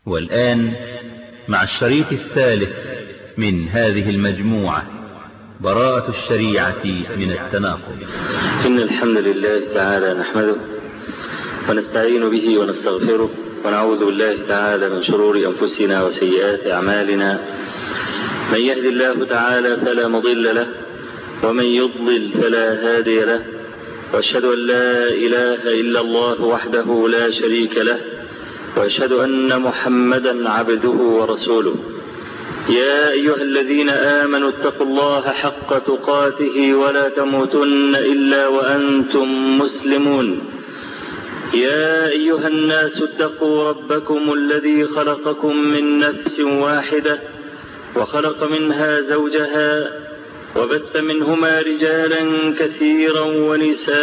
والآن مع الشريط الثالث من هذه المجموعة، براءة الشريعة من التناقض. إن الحمد لله تعالى نحمده ونستعين به ونستغفره ونعوذ بالله تعالى من شرور أنفسنا وسيئات أعمالنا. من يهد الله تعالى فلا مضل له ومن يضلل فلا هادي له، وأشهد أن لا إله إلا الله وحده لا شريك له، وأشهد أن محمدا عبده ورسوله. يا أيها الذين آمنوا اتقوا الله حق تقاته ولا تموتن إلا وأنتم مسلمون. يا أيها الناس اتقوا ربكم الذي خلقكم من نفس واحدة وخلق منها زوجها وبث منهما رجالا كثيرا ونساء،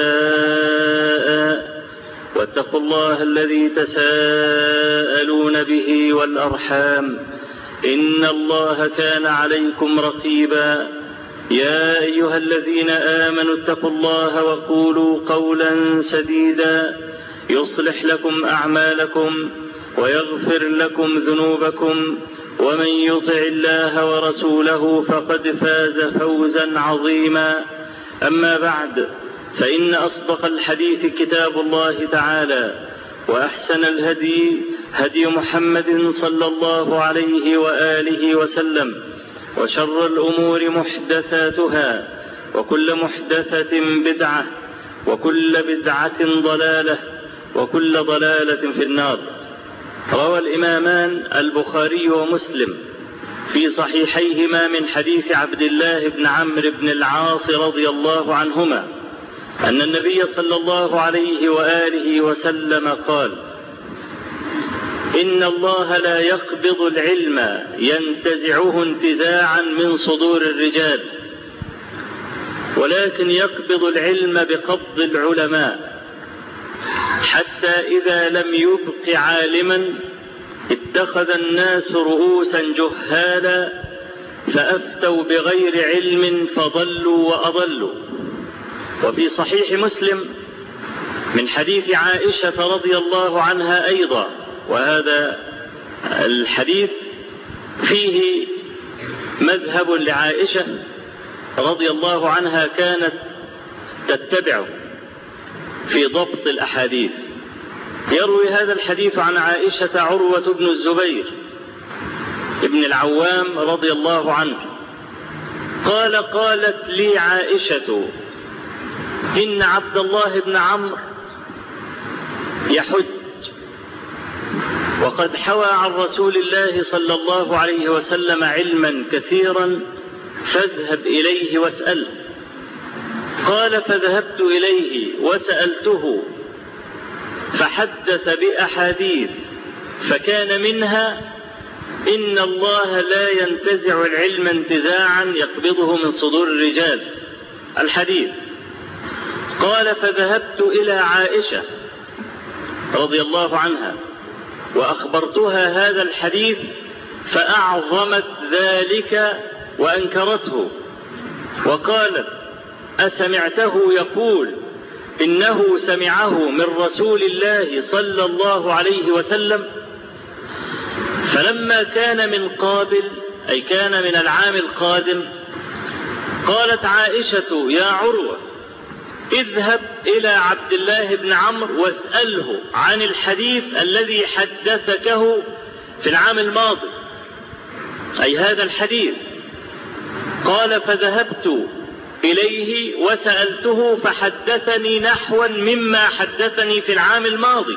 واتقوا الله الذي تساءلون به والأرحام إن الله كان عليكم رقيبا. يا أيها الذين آمنوا اتقوا الله وقولوا قولا سديدا يصلح لكم أعمالكم ويغفر لكم ذنوبكم، ومن يطع الله ورسوله فقد فاز فوزا عظيما. أما بعد، فإن أصدق الحديث كتاب الله تعالى، وأحسن الهدي هدي محمد صلى الله عليه وآله وسلم، وشر الأمور محدثاتها، وكل محدثة بدعة، وكل بدعة ضلالة، وكل ضلالة في النار. روى الإمامان البخاري ومسلم في صحيحيهما من حديث عبد الله بن عمرو بن العاص رضي الله عنهما أن النبي صلى الله عليه وآله وسلم قال: إن الله لا يقبض العلم ينتزعه انتزاعا من صدور الرجال، ولكن يقبض العلم بقبض العلماء، حتى إذا لم يبق عالما اتخذ الناس رؤوسا جهالا فأفتوا بغير علم فضلوا وأضلوا. وفي صحيح مسلم من حديث عائشة رضي الله عنها أيضا، وهذا الحديث فيه مذهب لعائشة رضي الله عنها كانت تتبعه في ضبط الأحاديث. يروي هذا الحديث عن عائشة عروة بن الزبير ابن العوام رضي الله عنه قال: قالت لي عائشة: إن عبد الله بن عمرو يحج، وقد حوى عن رسول الله صلى الله عليه وسلم علما كثيرا، فاذهب إليه واسأله. قال: فذهبت إليه وسألته فحدث بأحاديث، فكان منها: إن الله لا ينتزع العلم انتزاعا يقبضه من صدور الرجال، الحديث. قال: فذهبت إلى عائشة رضي الله عنها وأخبرتها هذا الحديث، فأعظمت ذلك وأنكرته، وقالت: أسمعته يقول إنه سمعه من رسول الله صلى الله عليه وسلم؟ فلما كان من قابل، أي كان من العام القادم، قالت عائشة: يا عروة، اذهب إلى عبد الله بن عمرو واسأله عن الحديث الذي حدثكه في العام الماضي، أي هذا الحديث. قال: فذهبت إليه وسألته فحدثني نحوا مما حدثني في العام الماضي.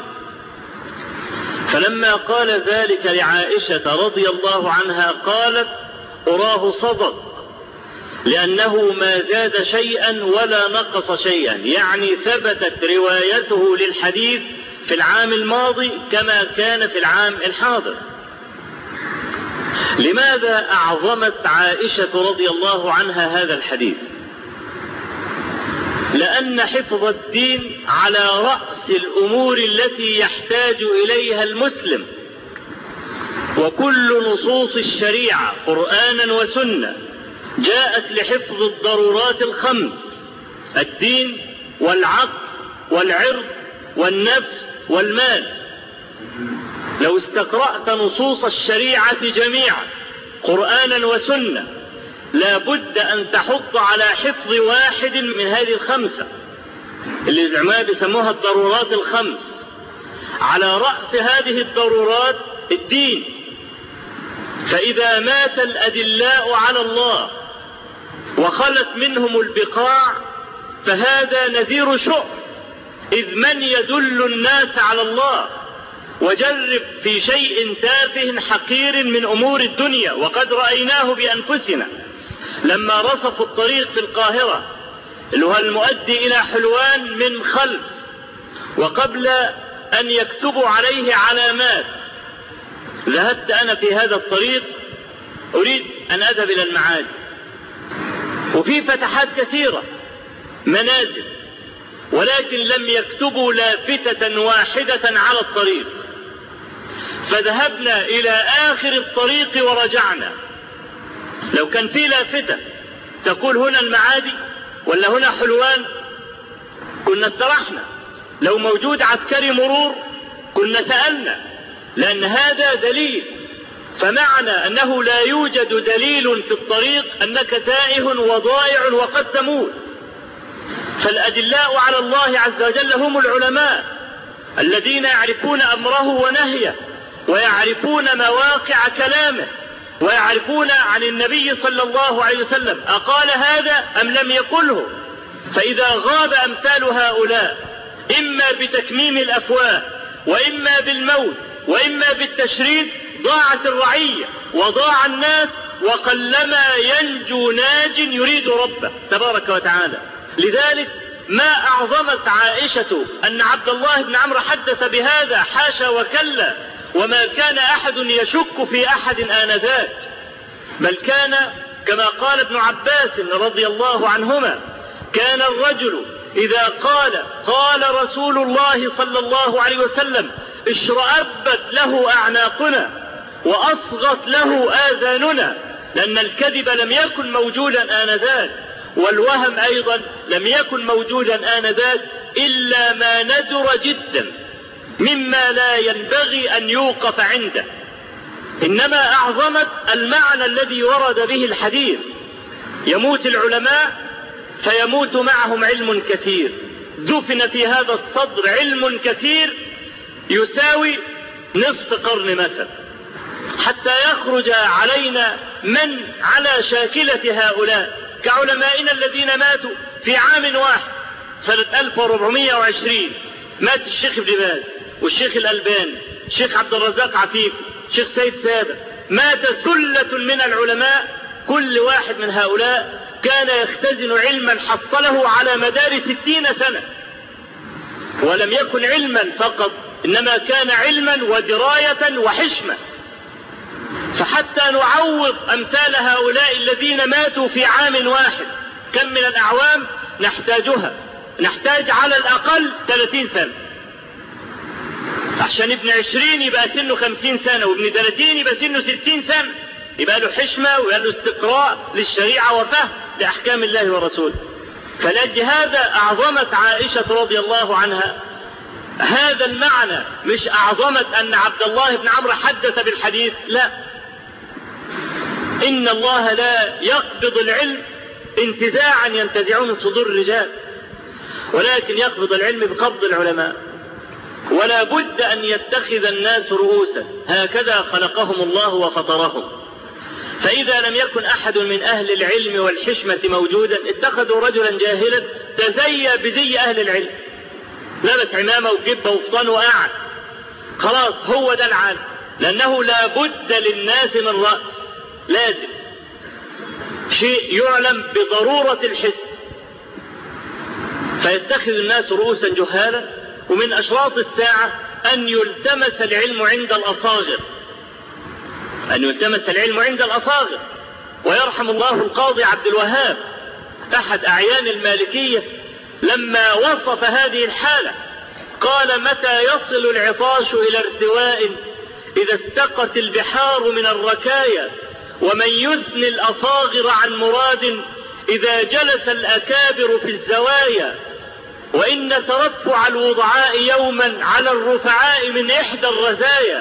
فلما قال ذلك لعائشة رضي الله عنها قالت: أراه صدق، لأنه ما زاد شيئا ولا نقص شيئا، يعني ثبتت روايته للحديث في العام الماضي كما كان في العام الحاضر. لماذا أعظمت عائشة رضي الله عنها هذا الحديث؟ لأن حفظ الدين على رأس الأمور التي يحتاج إليها المسلم، وكل نصوص الشريعة قرآنا وسنة جاءت لحفظ الضرورات الخمس: الدين والعقل والعرض والنفس والمال. لو استقرأت نصوص الشريعة جميعا قرآنا وسنة لا بد أن تحط على حفظ واحد من هذه الخمسة اللي العلماء بيسموها الضرورات الخمس. على رأس هذه الضرورات الدين، فإذا مات الأدلاء على الله وخلت منهم البقاع فهذا نذير شؤم، إذ من يدل الناس على الله؟ وجرب في شيء تافه حقير من أمور الدنيا، وقد رأيناه بأنفسنا لما رصفوا الطريق في القاهرة اللي هو المؤدي إلى حلوان من خلف، وقبل أن يكتبوا عليه علامات ذهبت أنا في هذا الطريق أريد أن أذهب إلى المعادي، وفي فتحات كثيرة منازل، ولكن لم يكتبوا لافتة واحدة على الطريق، فذهبنا إلى آخر الطريق ورجعنا. لو كان في لافتة تقول هنا المعادي ولا هنا حلوان كنا استرحنا، لو موجود عسكري مرور كنا سألنا، لأن هذا دليل. فمعنى أنه لا يوجد دليل في الطريق أنك تائه وضائع وقد تموت. فالأدلاء على الله عز وجل هم العلماء الذين يعرفون أمره ونهيه، ويعرفون مواقع كلامه، ويعرفون عن النبي صلى الله عليه وسلم أقال هذا أم لم يقله. فإذا غاب أمثال هؤلاء إما بتكميم الأفواه وإما بالموت وإما بالتشريد ضاعت الرعية وضاع الناس، وقلما ينجو ناج يريد ربه تبارك وتعالى. لذلك ما أعظمت عائشة أن عبد الله بن عمرو حدث بهذا، حاشا وكلا، وما كان أحد يشك في أحد آنذاك، بل كان كما قال ابن عباس رضي الله عنهما كان الرجل إذا قال رسول الله صلى الله عليه وسلم اشرأبت له أعناقنا وأصغت له آذاننا، لأن الكذب لم يكن موجودا آنذاك، والوهم أيضا لم يكن موجودا آنذاك إلا ما ندر جدا مما لا ينبغي أن يوقف عنده. إنما أعظمت المعنى الذي ورد به الحديث: يموت العلماء فيموت معهم علم كثير. دفن في هذا الصدر علم كثير يساوي نصف قرن مثلا، حتى يخرج علينا من على شاكلة هؤلاء كعلمائنا الذين ماتوا في عام واحد سنة 1420. مات الشيخ ابن باز والشيخ الألباني، الشيخ عبد الرزاق عفيف، الشيخ سيد سابق، مات سلة من العلماء. كل واحد من هؤلاء كان يختزن علما حصله على مدار 60 سنة، ولم يكن علما فقط، إنما كان علما ودراية وحشمة. فحتى نعوض أمثال هؤلاء الذين ماتوا في عام واحد كم من الأعوام نحتاجها؟ نحتاج على الأقل 30 سنة، عشان ابن 20 يبقى سنه 50 سنة، وابن 30 يبقى سنه 60 سنة، يبقى له حشمة ويبقى له استقراء للشريعة وفهم لأحكام الله ورسوله. فلأجل هذا أعظمت عائشة رضي الله عنها هذا المعنى، مش أعظمت أن عبد الله بن عمرو حدث بالحديث، لا، إن الله لا يقبض العلم انتزاعا ينتزعه من صدور الرجال، ولكن يقبض العلم بقبض العلماء. ولا بد أن يتخذ الناس رؤوسا، هكذا خلقهم الله وفطرهم. فإذا لم يكن أحد من أهل العلم والحشمة موجودا اتخذوا رجلا جاهلا تزيى بزي أهل العلم، لبس عمامة وجبة وفطان وقعد، خلاص هو ده العالم، لأنه لا بد للناس من رأس، لازم شيء يعلم بضرورة الحس. فيتخذ الناس رؤوسا جهالا. ومن أشراط الساعة أن يلتمس العلم عند الأصاغر، أن يلتمس العلم عند الأصاغر. ويرحم الله القاضي عبد الوهاب أحد أعيان المالكية لما وصف هذه الحالة قال: متى يصل العطاش إلى ارتواء إذا استقت البحار من الركايا، ومن يثني الأصاغر عن مراد إذا جلس الأكابر في الزوايا، وإن ترفع الوضعاء يوما على الرفعاء من إحدى الرزايا،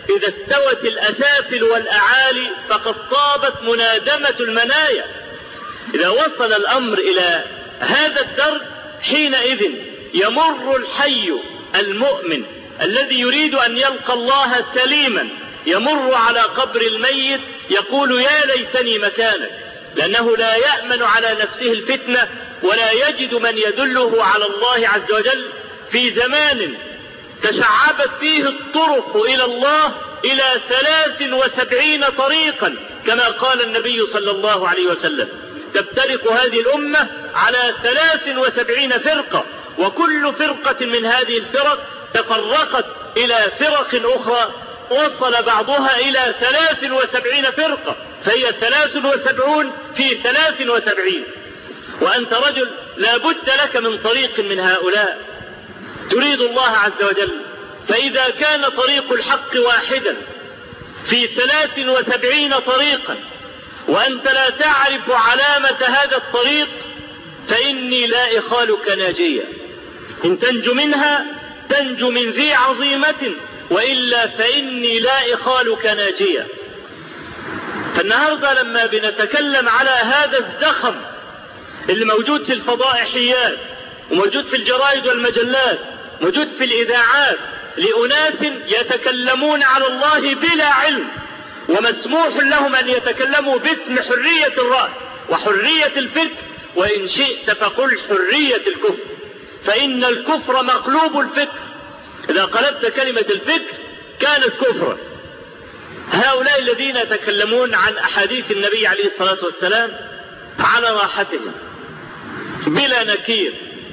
إذا استوت الأسافل والأعالي فقد طابت منادمة المنايا. إذا وصل الأمر إلى هذا الدرج حينئذ يمر الحي المؤمن الذي يريد أن يلقى الله سليما يمر على قبر الميت يقول يا ليتني مكانك، لأنه لا يأمن على نفسه الفتنة ولا يجد من يدله على الله عز وجل في زمان تشعبت فيه الطرق إلى الله إلى 73 طريقا كما قال النبي صلى الله عليه وسلم. تفترق هذه الأمة على 73 فرقة، وكل فرقة من هذه الفرق تفرقت إلى فرق أخرى وصل بعضها إلى 73 فرقة، فهي 73 في 73. وأنت رجل لا بد لك من طريق من هؤلاء تريد الله عز وجل، فإذا كان طريق الحق واحدا في 73 طريقا وأنت لا تعرف علامة هذا الطريق فإني لا إخالك ناجيا، إن تنجو منها تنجو من ذي عظيمة، وإلا فإني لا إخالك ناجيا. فالنهاردة لما بنتكلم على هذا الزخم اللي موجود في الفضائحيات وموجود في الجرائد والمجلات موجود في الإذاعات لأناس يتكلمون على الله بلا علم، ومسموح لهم أن يتكلموا باسم حرية الرأي وحرية الفكر، وإن شئت فقل حرية الكفر، فإن الكفر مقلوب الفكر، إذا قلبت كلمة الفكر كانت كفرا. هؤلاء الذين يتكلمون عن أحاديث النبي عليه الصلاة والسلام على راحتهم بلا نكير،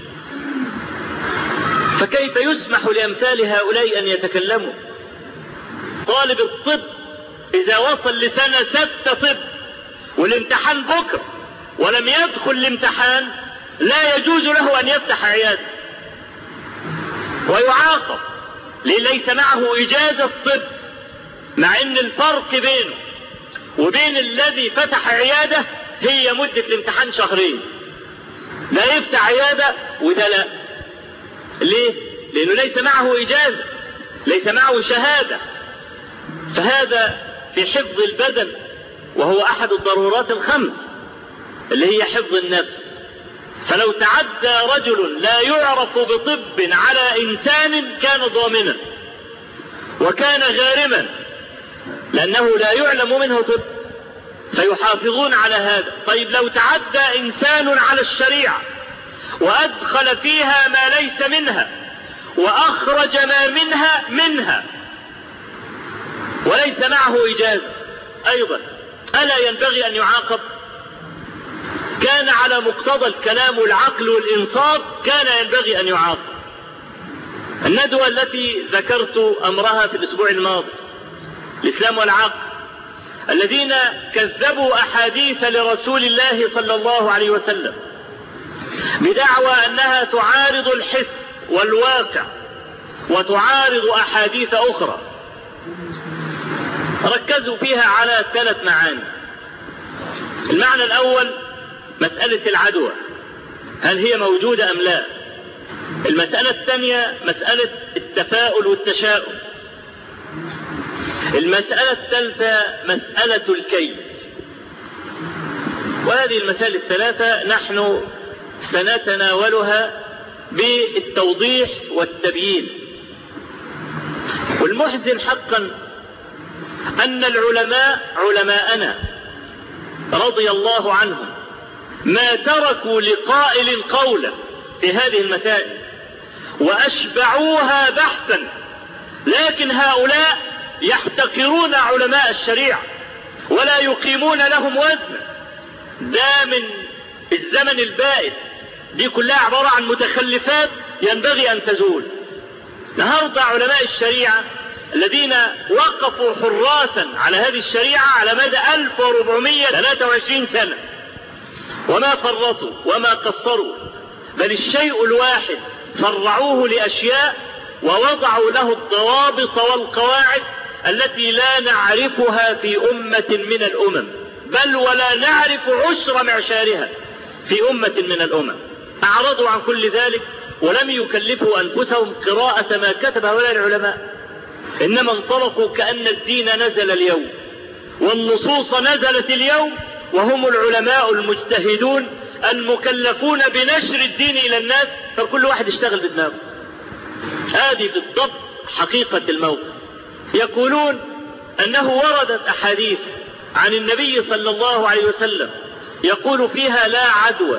فكيف يسمح لأمثال هؤلاء أن يتكلموا؟ طالب الطب إذا وصل لسنة 6 طب والامتحان بكرة ولم يدخل الامتحان لا يجوز له أن يفتح عيادة ويعاقب، ليس معه إجازة طب، مع أن الفرق بينه وبين الذي فتح عيادة هي مدة الامتحان 2 شهر. لا يفتح عيادة وده لا. ليه؟ لأنه ليس معه إجازة، ليس معه شهادة. فهذا في حفظ البدن، وهو أحد الضرورات الخمس اللي هي حفظ النفس. فلو تعدى رجل لا يعرف بطب على إنسان كان ضامنا وكان غارما، لأنه لا يعلم منه طب، فيحافظون على هذا. طيب لو تعدى إنسان على الشريعة وأدخل فيها ما ليس منها وأخرج ما منها وليس معه إجازة أيضا، ألا ينبغي أن يعاقب؟ كان على مقتضى الكلام والعقل والإنصاف كان ينبغي أن يعاقب. الندوة التي ذكرت أمرها في الأسبوع الماضي، الإسلام والعقل، الذين كذبوا أحاديث لرسول الله صلى الله عليه وسلم بدعوى أنها تعارض الحس والواقع وتعارض أحاديث أخرى، ركزوا فيها على 3 معاني. المعنى الأول مسألة العدوى، هل هي موجودة أم لا؟ المسألة الثانية مسألة التفاؤل والتشاؤم. المسألة الثالثة مسألة الكيد. وهذه المسائل ال3 نحن سنتناولها بالتوضيح والتبيين. والمحزن حقا أن العلماء علماءنا رضي الله عنهم ما تركوا لقائل قولا في هذه المسائل وأشبعوها بحثا، لكن هؤلاء يحتقرون علماء الشريعة ولا يقيمون لهم وزنا. ده من الزمن البائد، دي كلها عبارة عن متخلفات ينبغي أن تزول. النهارده علماء الشريعة الذين وقفوا حراسا على هذه الشريعة على مدى 1423 سنة وما فرطوا وما قصروا، بل الشيء الواحد فرعوه لأشياء ووضعوا له الضوابط والقواعد التي لا نعرفها في أمة من الأمم، بل ولا نعرف عشر معشارها في أمة من الأمم. أعرضوا عن كل ذلك ولم يكلفوا أنفسهم قراءة ما كتب هؤلاء العلماء. إنما انطلقوا كأن الدين نزل اليوم والنصوص نزلت اليوم، وهم العلماء المجتهدون المكلفون بنشر الدين إلى الناس، فكل واحد يشتغل بدماغه. هذه بالضبط حقيقة الموقف. يقولون أنه وردت أحاديث عن النبي صلى الله عليه وسلم يقول فيها لا عدوى،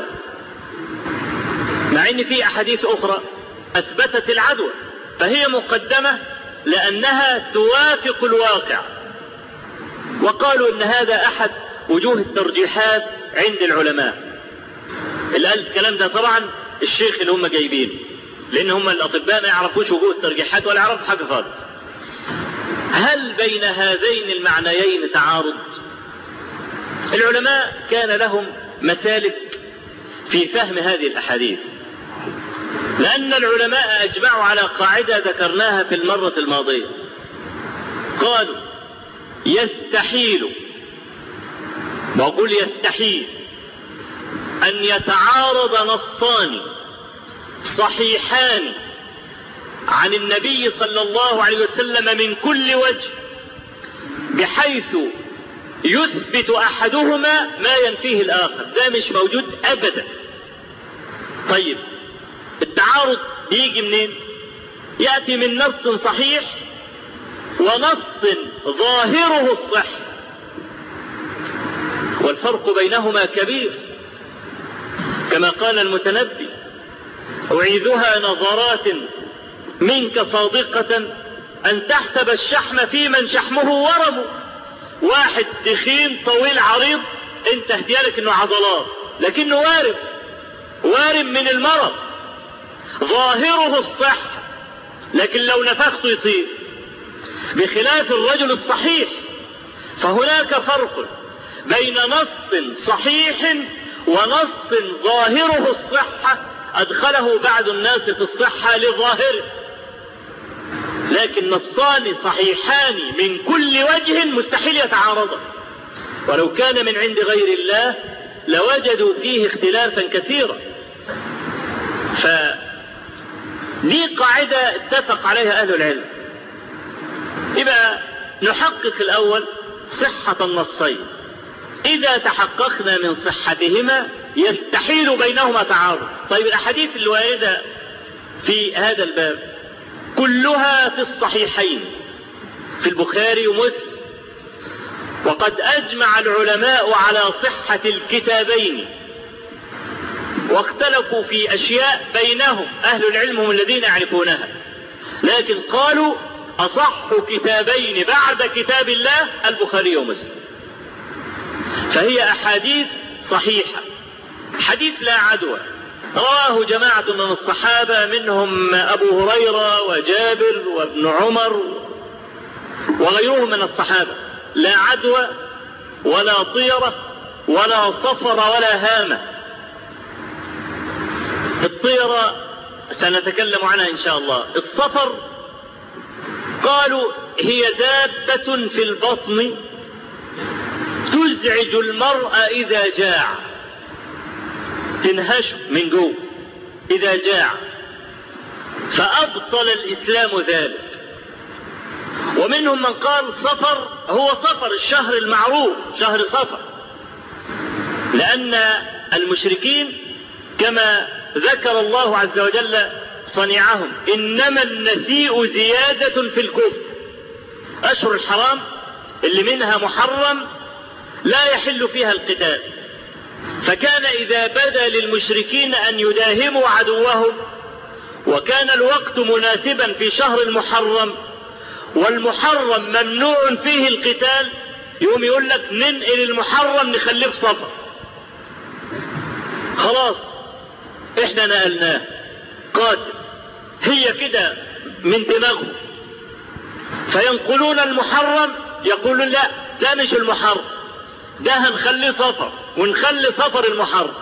مع أن في أحاديث أخرى أثبتت العدوى، فهي مقدمة لأنها توافق الواقع. وقالوا أن هذا أحد وجوه الترجيحات عند العلماء. الكلام ده طبعا الشيخ اللي هم جايبين، لأن هم الأطباء ما يعرفوش وجوه الترجيحات ولا يعرفوا حاجة خالص. هل بين هذين المعنيين تعارض؟ العلماء كان لهم مسالك في فهم هذه الأحاديث، لأن العلماء أجمعوا على قاعدة ذكرناها في المرة الماضية. قالوا يستحيل، وأقول يستحيل، أن يتعارض نصان صحيحان عن النبي صلى الله عليه وسلم من كل وجه بحيث يثبت أحدهما ما ينفيه الآخر. ده مش موجود أبدا. طيب التعارض بيجي منين؟ يأتي من نص صحيح ونص ظاهره الصح، والفرق بينهما كبير. كما قال المتنبي: أعيذها نظرات منك صادقة أن تحسب الشحم في من شحمه ورم. واحد تخين طويل عريض انت اهديالك انه عضلات، لكنه وارم من المرض، ظاهره الصح، لكن لو نفخته يطير، بخلاف الرجل الصحيح. فهناك فرق بين نص صحيح ونص ظاهره الصحة أدخله بعض الناس في الصحة لظاهره، لكن نصان صحيحان من كل وجه مستحيل يتعارضا، ولو كان من عند غير الله لوجدوا فيه اختلافا كثيرا. فدي قاعدة اتفق عليها أهل العلم. يبقى نحقق الأول صحة النصين، إذا تحققنا من صحتهما يستحيل بينهما تعارض. طيب الأحاديث الواردة في هذا الباب كلها في الصحيحين في البخاري ومسلم، وقد أجمع العلماء على صحة الكتابين، واختلفوا في أشياء بينهم، أهل العلم هم الذين يعرفونها، لكن قالوا أصح كتابين بعد كتاب الله البخاري ومسلم. فهي أحاديث صحيحة. حديث لا عدوى رواه جماعة من الصحابة، منهم أبو هريرة وجابر وابن عمر وغيرهم من الصحابة: لا عدوى ولا طيرة ولا صفر ولا هامة. الطيرة سنتكلم عنها إن شاء الله. الصفر قالوا هي دابة في البطن تزعج المرء إذا جاع، تنهش من جوه إذا جاع، فأبطل الإسلام ذلك. ومنهم من قال صفر هو صفر الشهر المعروف، شهر صفر، لأن المشركين كما ذكر الله عز وجل صنيعهم: إنما النسيء زيادة في الكفر. أشهر الحرام اللي منها محرم لا يحل فيها القتال، فكان إذا بدا للمشركين أن يداهموا عدوهم وكان الوقت مناسبا في شهر المحرم والمحرم ممنوع فيه القتال، يوم يقول لك ننقل المحرم نخليه في صفر، خلاص احنا نقلناه قاتل، هي كده من دماغه. فينقلون المحرم، يقولون لا ده مش المحرم، ده هنخليه صفر ونخلي صفر المحرم.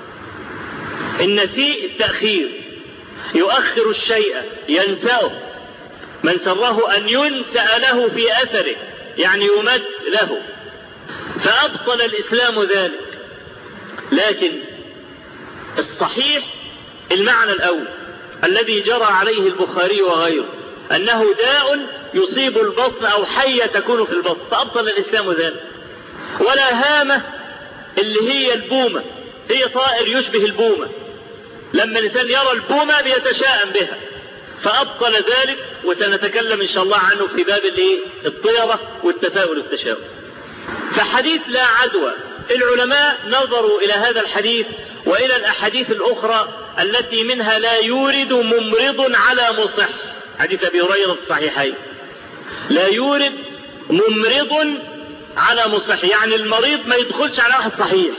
النسيء التأخير، يؤخر الشيء ينساه، من سره أن ينسأ له في أثره يعني يمد له، فأبطل الإسلام ذلك. لكن الصحيح المعنى الأول الذي جرى عليه البخاري وغيره، أنه داء يصيب البطن أو حية تكون في البطن، فأبطل الإسلام ذلك. ولا هامة اللي هي البومة، هي طائر يشبه البومة، لما الإنسان يرى البومة بيتشائم بها، فأبطل ذلك، وسنتكلم إن شاء الله عنه في باب الطيرة والتفاؤل والتشاؤم. فحديث لا عدوى، العلماء نظروا إلى هذا الحديث وإلى الأحاديث الأخرى التي منها لا يورد ممرض على مصح، حديث أبي هريرة في الصحيحين، لا يورد ممرض على مصح، يعني المريض ما يدخلش على واحد صحيح.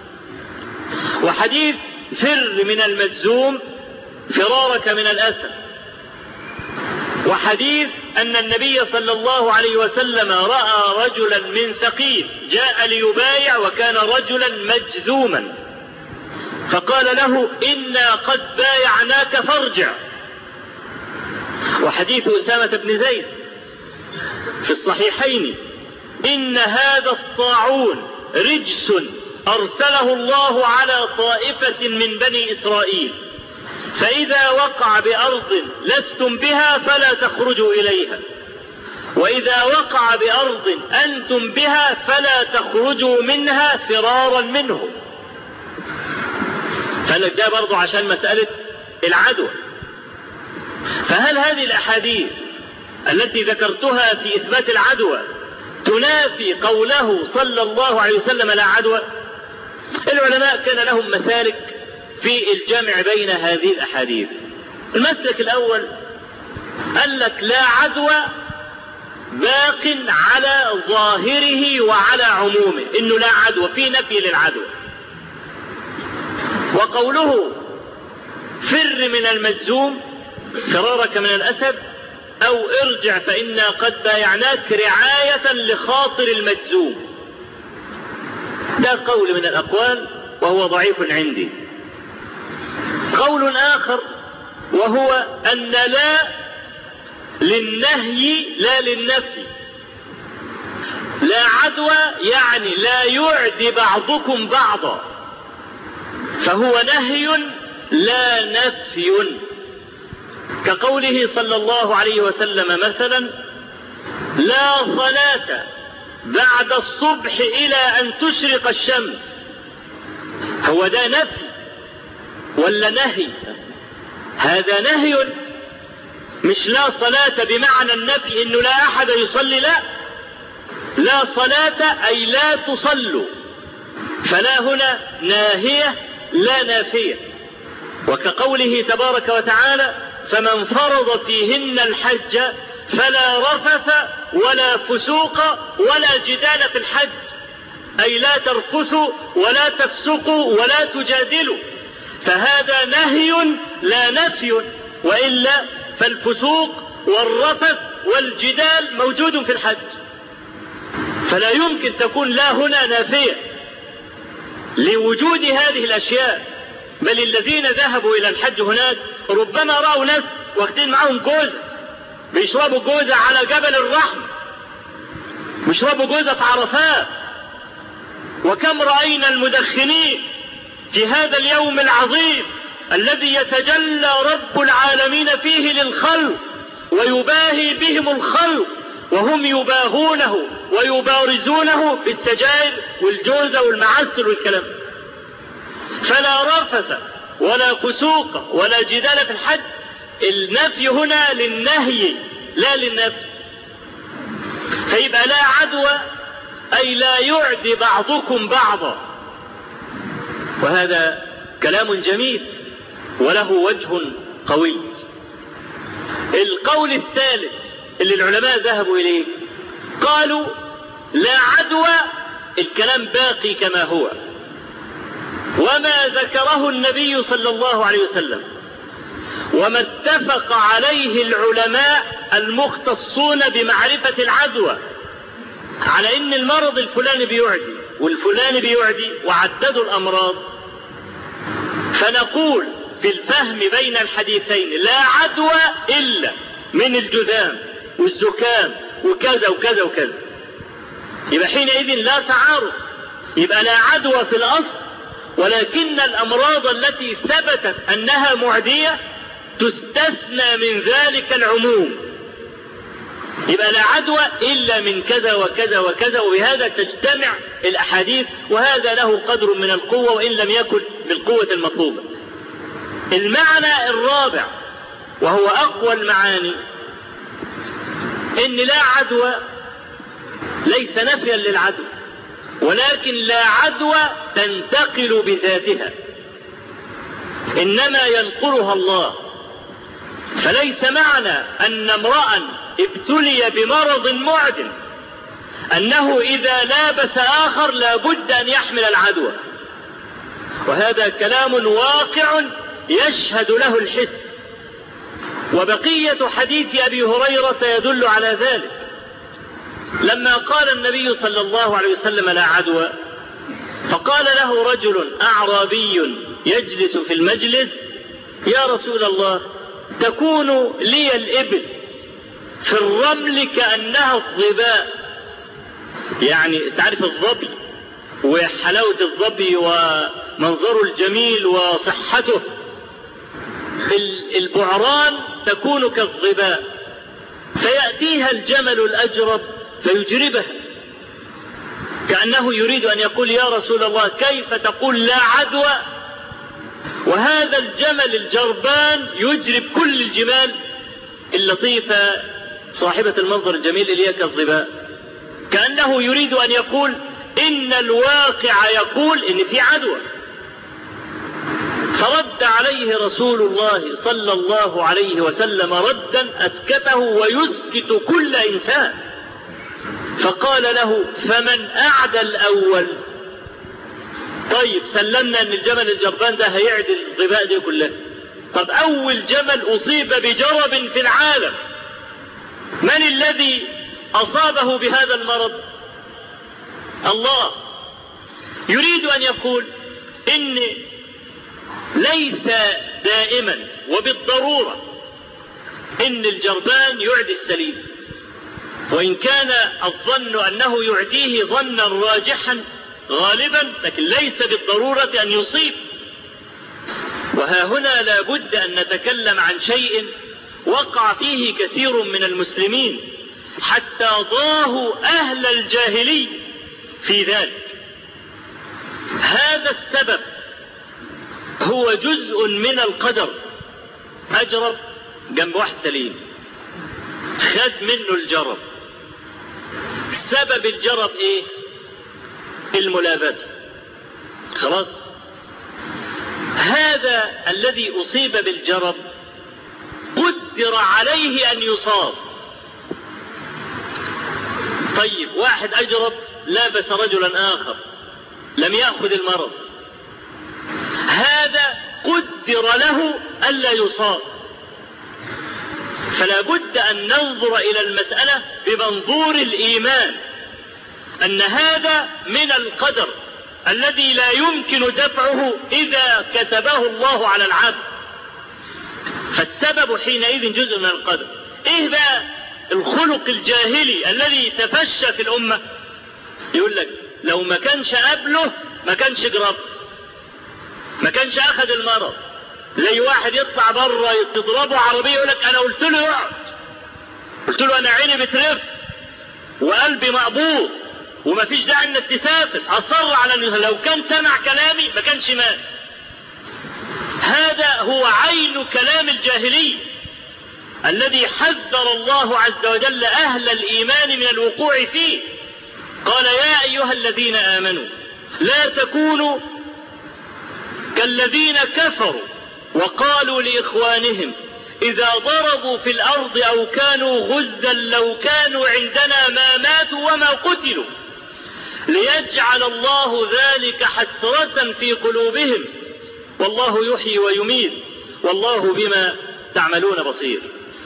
وحديث فر من المجذوم فرارك من الأسد. وحديث أن النبي صلى الله عليه وسلم رأى رجلا من ثقيف جاء ليبايع وكان رجلا مجذوما، فقال له إنا قد بايعناك فارجع. وحديث أسامة بن زيد في الصحيحين إن هذا الطاعون رجس أرسله الله على طائفة من بني إسرائيل، فإذا وقع بأرض لستم بها فلا تخرجوا إليها، وإذا وقع بأرض أنتم بها فلا تخرجوا منها فرارا منه. فلك ده برضو عشان مسألة العدوى. فهل هذه الأحاديث التي ذكرتها في إثبات العدوى تنافي قوله صلى الله عليه وسلم لا عدوى؟ العلماء كان لهم مسالك في الجمع بين هذه الأحاديث. المسلك الأول قال لك لا عدوى باق على ظاهره وعلى عمومه، إنه لا عدوى، في نفي للعدوى. وقوله فر من المجذوم فرارك من الأسد أو ارجع فإنا قد بايعناك رعاية لخاطر المجذوم، ده قول من الأقوال وهو ضعيف عندي. قول آخر وهو أن لا للنهي لا للنفي، لا عدوى يعني لا يعدي بعضكم بعضا، فهو نهي لا نفي، كقوله صلى الله عليه وسلم مثلا لا صلاة بعد الصبح إلى أن تشرق الشمس، هو ده نفي ولا نهي؟ هذا نهي، مش لا صلاة بمعنى النفي إنه لا أحد يصلي، لا صلاة أي لا تصلوا، فلا هنا ناهية لا نافية. وكقوله تبارك وتعالى فمن فرض فيهن الحج فلا رفث ولا فسوق ولا جدال في الحج، أي لا ترفثوا ولا تفسقوا ولا تجادلوا، فهذا نهي لا نفي، وإلا فالفسوق والرفث والجدال موجود في الحج، فلا يمكن تكون لا هنا نافية لوجود هذه الأشياء. بل الذين ذهبوا إلى الحج هناك ربما رأوا ناس واخدين معهم جوزة، بيشربوا جوزة على جبل الرحم، بيشربوا جوزة في عرفات. وكم رأينا المدخنين في هذا اليوم العظيم الذي يتجلى رب العالمين فيه للخلق ويباهي بهم الخلق، وهم يباهونه ويبارزونه بالسجائر والجوزة والمعسل والكلام. فلا رفث ولا فسوق ولا جدال في الحج، النفي هنا للنهي لا للنفي. فيبقى لا عدوى أي لا يعدي بعضكم بعضا، وهذا كلام جميل وله وجه قوي. القول الثالث اللي العلماء ذهبوا إليه قالوا لا عدوى، الكلام باقي كما هو، وما ذكره النبي صلى الله عليه وسلم وما اتفق عليه العلماء المختصون بمعرفة العدوى على ان المرض الفلاني بيعدي والفلاني بيعدي، وعددوا الأمراض. فنقول في الفهم بين الحديثين لا عدوى إلا من الجذام والزكام وكذا وكذا وكذا، يبقى حينئذ لا تعارض، يبقى لا عدوى في الأصل، ولكن الأمراض التي ثبتت أنها معدية تستثنى من ذلك العموم. يبقى لا عدوى إلا من كذا وكذا وكذا، وبهذا تجتمع الأحاديث، وهذا له قدر من القوة وإن لم يكن بالقوة المطلوبة. المعنى الرابع وهو أقوى المعاني، إن لا عدوى ليس نفيا للعدوى، ولكن لا عدوى تنتقل بذاتها، إنما ينقلها الله. فليس معنى أن امرأ ابتلي بمرض معدٍ أنه إذا لابس آخر لا بد أن يحمل العدوى، وهذا كلام واقع يشهد له الحس. وبقية حديث أبي هريرة يدل على ذلك، لما قال النبي صلى الله عليه وسلم لا عدوى، فقال له رجل أعرابي يجلس في المجلس: يا رسول الله، تكون لي الإبل في الرمل كأنها الظباء. يعني تعرف الظبي وحلاوة الظبي ومنظره الجميل وصحته، البعران تكون كالظباء، فيأتيها الجمل الأجرب فيجربها، كأنه يريد أن يقول: يا رسول الله، كيف تقول لا عدوى وهذا الجمل الجربان يجرب كل الجمال اللطيفة صاحبة المنظر الجميل اللي هي كالظباء؟ كأنه يريد أن يقول إن الواقع يقول إن في عدوى. فرد عليه رسول الله صلى الله عليه وسلم ردا أسكته ويسكت كل إنسان، فقال له: فمن أعدى الأول؟ طيب سلمنا أن الجمل الجربان ده هيعدل الظباء دي كلها، طب أول جمل أصيب بجرب في العالم من الذي أصابه بهذا المرض؟ الله. يريد أن يقول إن ليس دائما وبالضرورة إن الجربان يعدي السليم، وإن كان الظن أنه يعديه ظنا راجحا غالبا، لكن ليس بالضرورة أن يصيب. وها هنا لا بد أن نتكلم عن شيء وقع فيه كثير من المسلمين حتى ضاهوا أهل الجاهلية في ذلك. هذا السبب هو جزء من القدر. أجرب جنب واحد سليم، خد منه الجرب. سبب الجرب إيه؟ الملابسة. خلاص، هذا الذي أصيب بالجرب قدر عليه أن يصاب. طيب واحد أجرب لابس رجلا آخر لم يأخذ المرض، هذا قدر له ألا يصاب. فلا بد أن ننظر إلى المسألة بمنظور الإيمان، أن هذا من القدر الذي لا يمكن دفعه إذا كتبه الله على العبد. فالسبب حينئذ جزء من القدر. إيه بقى الخلق الجاهلي الذي تفشى في الأمة؟ يقول لك لو ما كانش قبله ما كانش جرب، ما كانش أخذ المرض. زي واحد يطلع بره تضربه عربية يقول لك أنا قلت له يقعد، قلت له أنا عيني بترف وقلبي مقبوض وما فيش داعي انك تسافر، أصر على أنه لو كان سمع كلامي ما كانش مات. هذا هو عين كلام الجاهلية الذي حذر الله عز وجل أهل الإيمان من الوقوع فيه. قال: يا أيها الذين آمنوا لا تكونوا كالذين كفروا وقالوا لإخوانهم إذا ضربوا في الأرض أو كانوا غزا لو كانوا عندنا ما ماتوا وما قتلوا ليجعل الله ذلك حسرة في قلوبهم والله يحيي ويميت والله بما تعملون بصير.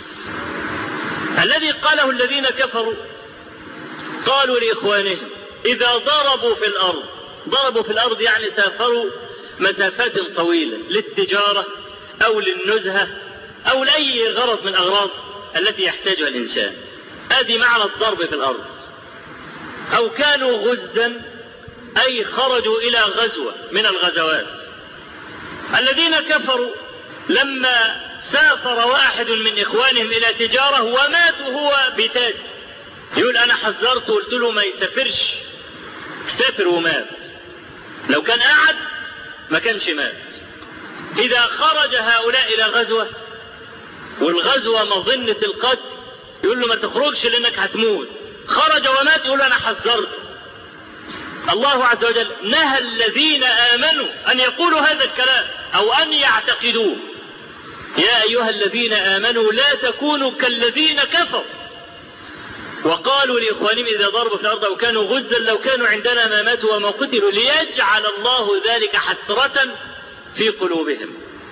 الذي قاله الذين كفروا قالوا لإخوانهم إذا ضربوا في الأرض، ضربوا في الأرض يعني سافروا مسافات طويلة للتجارة أو للنزهة أو لأي غرض من الأغراض التي يحتاجها الإنسان، هذه معنى الضرب في الأرض. أو كانوا غزا أي خرجوا إلى غزوة من الغزوات. الذين كفروا لما سافر واحد من إخوانهم إلى تجارة ومات وهو بتاج. يقول أنا حذرته وقلت له ما يسافرش، سافر ومات. لو كان قاعد ما كانش مات. إذا خرج هؤلاء إلى غزوة والغزوة مظنة القتل يقول له ما تخرجش لأنك هتموت. خرج ومات يقول له أنا حذرته. الله عز وجل نهى الذين آمنوا أن يقولوا هذا الكلام أو أن يعتقدوه. يا أيها الذين آمنوا لا تكونوا كالذين كفروا وقالوا لإخوانهم إذا ضربوا في الأرض أو كانوا غزا لو كانوا عندنا ما ماتوا وما قتلوا ليجعل الله ذلك حسرة في قلوبهم.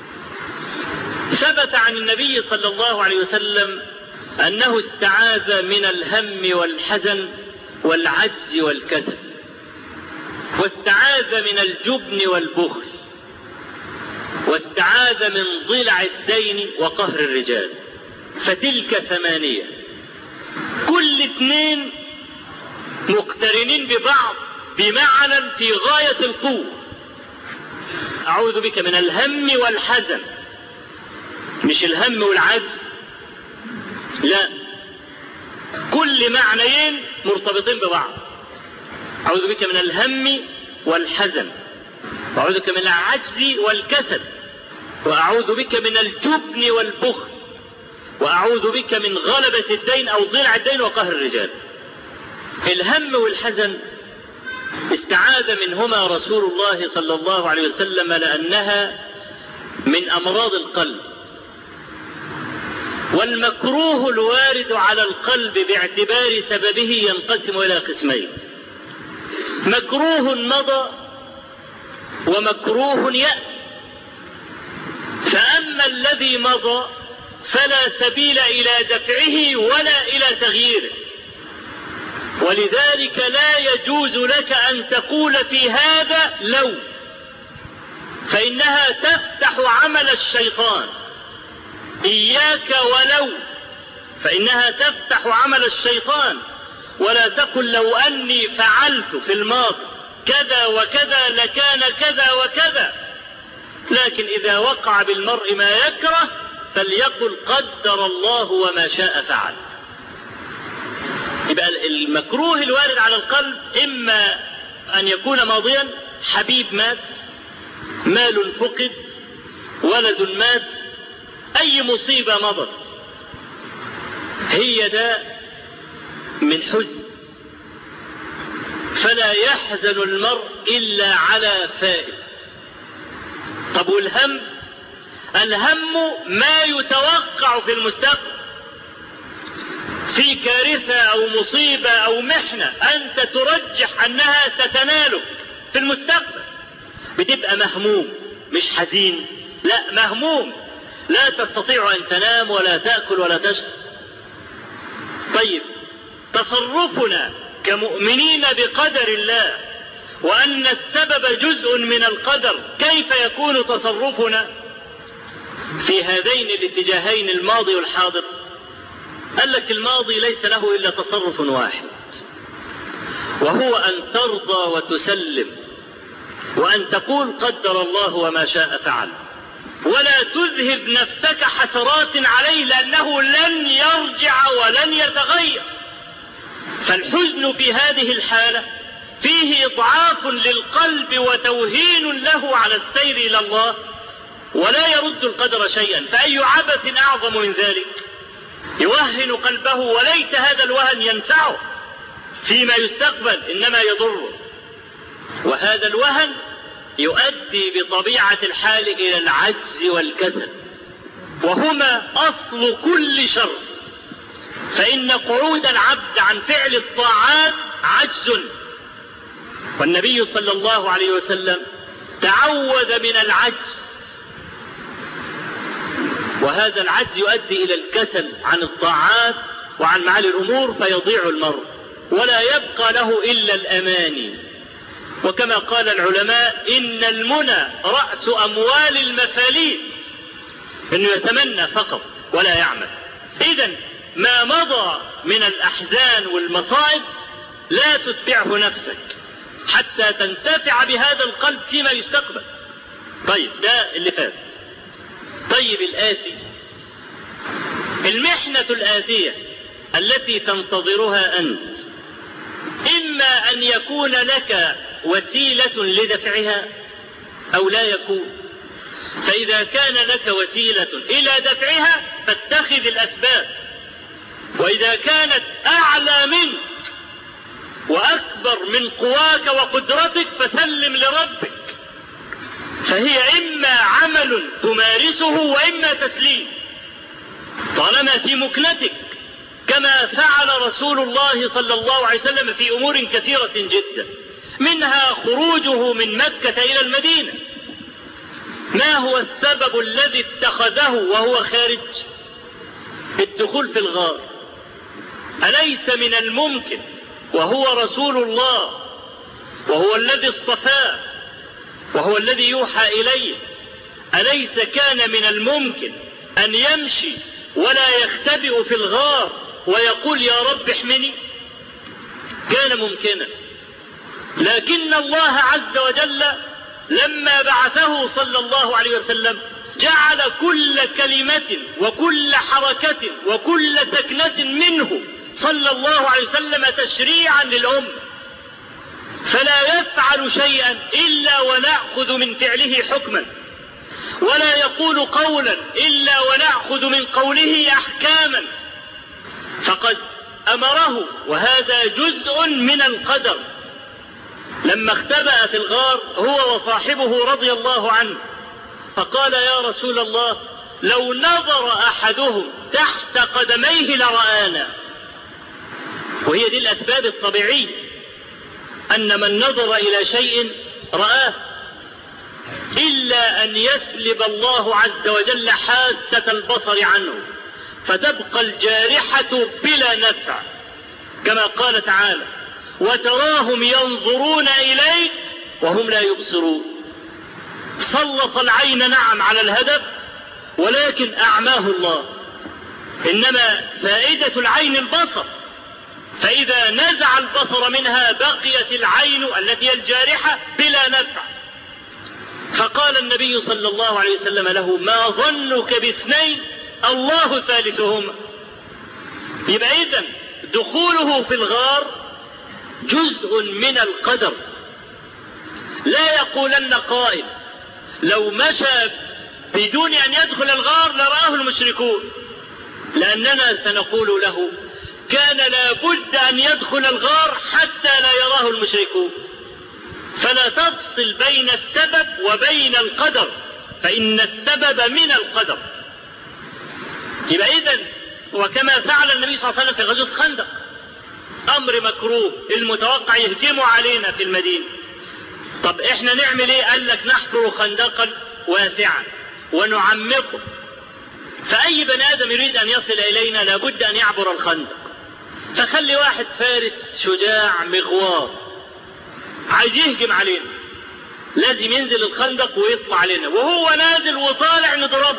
ثبت عن النبي صلى الله عليه وسلم أنه استعاذ من الهم والحزن والعجز والكسل، واستعاذ من الجبن والبخل، واستعاذ من ضلع الدين وقهر الرجال. فتلك 8 كل 2 مقترنين ببعض بمعنى في غاية القوة. أعوذ بك من الهم والحزن، مش الهم والعجز، لا، كل معنيين مرتبطين ببعض. أعوذ بك من الهم والحزن، وأعوذ بك من العجز والكسل، وأعوذ بك من الجبن والبخل، وأعوذ بك من غلبة الدين أو ضلع الدين وقهر الرجال. الهم والحزن استعاذ منهما رسول الله صلى الله عليه وسلم لأنها من أمراض القلب. والمكروه الوارد على القلب باعتبار سببه ينقسم إلى قسمين: مكروه مضى ومكروه يأتي. فأما الذي مضى فلا سبيل إلى دفعه ولا إلى تغييره، ولذلك لا يجوز لك أن تقول في هذا لو، فإنها تفتح عمل الشيطان. إياك ولو، فإنها تفتح عمل الشيطان. ولا تقل لو أني فعلت في الماضي كذا وكذا لكان كذا وكذا. لكن إذا وقع بالمرء ما يكره فليقل قدر الله وما شاء فعل. يبقى المكروه الوارد على القلب إما أن يكون ماضيا: حبيب مات، مال فقد، ولد مات، أي مصيبة مضت، هي ده من حزن. فلا يحزن المرء إلا على فائد. طب والهم؟ الهم ما يتوقع في المستقبل، في كارثة أو مصيبة أو محنة أنت ترجح أنها ستنالك في المستقبل، بتبقى مهموم، مش حزين، لا، مهموم، لا تستطيع أن تنام ولا تأكل ولا تشرب. طيب، تصرفنا كمؤمنين بقدر الله وأن السبب جزء من القدر، كيف يكون تصرفنا في هذين الاتجاهين الماضي والحاضر؟ قال لك الماضي ليس له إلا تصرف واحد، وهو أن ترضى وتسلم وأن تقول قدر الله وما شاء فعل، ولا تذهب نفسك حسرات عليه لأنه لن يرجع ولن يتغير. فالحزن في هذه الحالة فيه إضعاف للقلب وتوهين له على السير إلى الله، ولا يرد القدر شيئا. فأي عبث أعظم من ذلك؟ يوهن قلبه، وليت هذا الوهن ينفعه فيما يستقبل، إنما يضره. وهذا الوهن يؤدي بطبيعة الحال إلى العجز والكسل، وهما أصل كل شر. فإن قعود العبد عن فعل الطاعات عجز، والنبي صلى الله عليه وسلم تعوذ من العجز، وهذا العجز يؤدي إلى الكسل عن الطاعات وعن معالي الأمور، فيضيع المرء ولا يبقى له إلا الأماني. وكما قال العلماء: إن المنى رأس أموال المفاليس، إنه يتمنى فقط ولا يعمل. إذن ما مضى من الأحزان والمصائب لا تتبعه نفسك حتى تنتفع بهذا القلب فيما يستقبل. طيب، ده اللي فات. طيب، الآتي: المحنة الآتية التي تنتظرها أنت إما أن يكون لك وسيلة لدفعها أو لا يكون. فإذا كان لك وسيلة إلى دفعها فاتخذ الأسباب، وإذا كانت أعلى منك وأكبر من قواك وقدرتك فسلم لربك، فهي إما عمل تمارسه وإما تسليم طالما في مكنتك، كما فعل رسول الله صلى الله عليه وسلم في أمور كثيرة جدا، منها خروجه من مكة إلى المدينة. ما هو السبب الذي اتخذه وهو خارج؟ الدخول في الغار. أليس من الممكن وهو رسول الله وهو الذي اصطفاه وهو الذي يوحى إليه، أليس كان من الممكن أن يمشي ولا يختبئ في الغار ويقول يا رب احمني؟ كان ممكنا، لكن الله عز وجل لما بعثه صلى الله عليه وسلم جعل كل كلمة وكل حركة وكل سكنة منه صلى الله عليه وسلم تشريعا للأمة، فلا يفعل شيئا إلا ونأخذ من فعله حكما، ولا يقول قولا إلا ونأخذ من قوله أحكاما. فقد أمره، وهذا جزء من القدر، لما اختبأ في الغار هو وصاحبه رضي الله عنه، فقال يا رسول الله لو نظر أحدهم تحت قدميه لرآنا. وهي دي الأسباب الطبيعية، أن من نظر إلى شيء رآه، إلا أن يسلب الله عز وجل حاسة البصر عنه فتبقى الجارحة بلا نفع، كما قال تعالى وتراهم ينظرون إليك وهم لا يبصرون. سلط العين نعم على الهدف ولكن أعماه الله، إنما فائدة العين البصر، فإذا نزع البصر منها بقيت العين التي هي الجارحة بلا نفع. فقال النبي صلى الله عليه وسلم له ما ظنك باثنين الله ثالثهما. يبقى إذن دخوله في الغار جزء من القدر. لا يقولن قائل لو مشى بدون أن يدخل الغار لرآه المشركون، لأننا سنقول له كان لا بد أن يدخل الغار حتى لا يراه المشركون. فلا تفصل بين السبب وبين القدر، فإن السبب من القدر. يبقى إذن وكما فعل النبي صلى الله عليه وسلم في غزوة خندق، أمر مكروه المتوقع يهجموا علينا في المدينة. طب إحنا نعمل إيه؟ قال لك نحفر خندقا واسعا ونعمقه، فأي بني آدم يريد أن يصل إلينا لابد أن يعبر الخندق. فخلي واحد فارس شجاع مغوار عايز يهجم علينا، لازم ينزل الخندق ويطلع علينا، وهو نازل وطالع نضربه.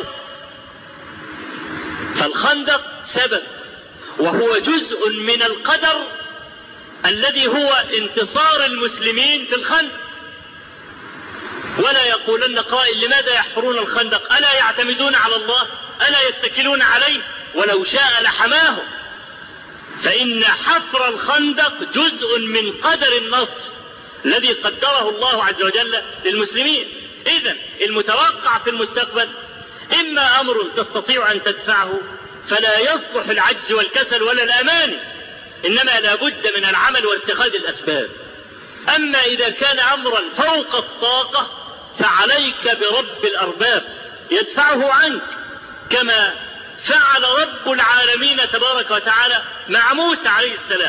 فالخندق سبب وهو جزء من القدر الذي هو انتصار المسلمين في الخندق. ولا يقولن قائل لماذا يحفرون الخندق؟ ألا يعتمدون على الله؟ ألا يتكلون عليه؟ ولو شاء لحماهم. فإن حفر الخندق جزء من قدر النصر الذي قدره الله عز وجل للمسلمين. إذن المتوقع في المستقبل إما أمر تستطيع أن تدفعه فلا يصلح العجز والكسل ولا الأماني، إنما لا بد من العمل واتخاذ الأسباب. أما إذا كان أمرا فوق الطاقة فعليك برب الأرباب يدفعه عنك، كما فعل رب العالمين تبارك وتعالى مع موسى عليه السلام.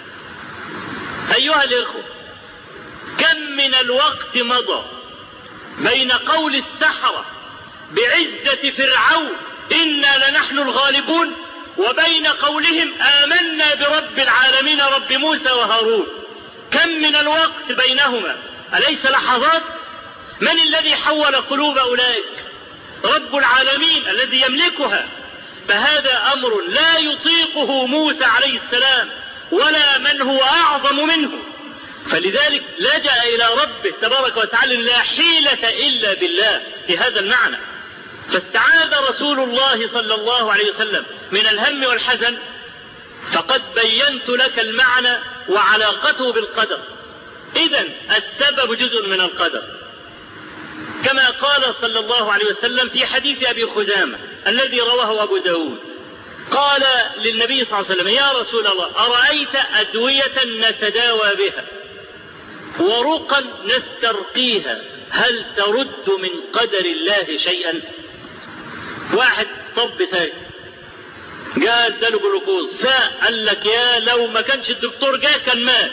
أيها الإخوة، كم من الوقت مضى بين قول السحرة بعزة فرعون إنا لنحن الغالبون وبين قولهم آمنا برب العالمين رب موسى وهارون. كم من الوقت بينهما؟ أليس لحظات؟ من الذي حول قلوب أولئك؟ رب العالمين الذي يملكها. فهذا أمر لا يطيقه موسى عليه السلام ولا من هو أعظم منه، فلذلك لجأ إلى ربه تبارك وتعالى لا حيلة إلا بالله في هذا المعنى. فاستعاذ رسول الله صلى الله عليه وسلم من الهم والحزن، فقد بينت لك المعنى وعلاقته بالقدر. إذن السبب جزء من القدر، كما قال صلى الله عليه وسلم في حديث أبي خزامة الذي رواه أبو داود، قال للنبي صلى الله عليه وسلم: يا رسول الله، أرأيت أدوية نتداوى بها ورقا نسترقيها، هل ترد من قدر الله شيئا؟ واحد طب ساكت جاء اداله جلوكوز فقال لك يا لو ما كانش الدكتور جاء كان مات.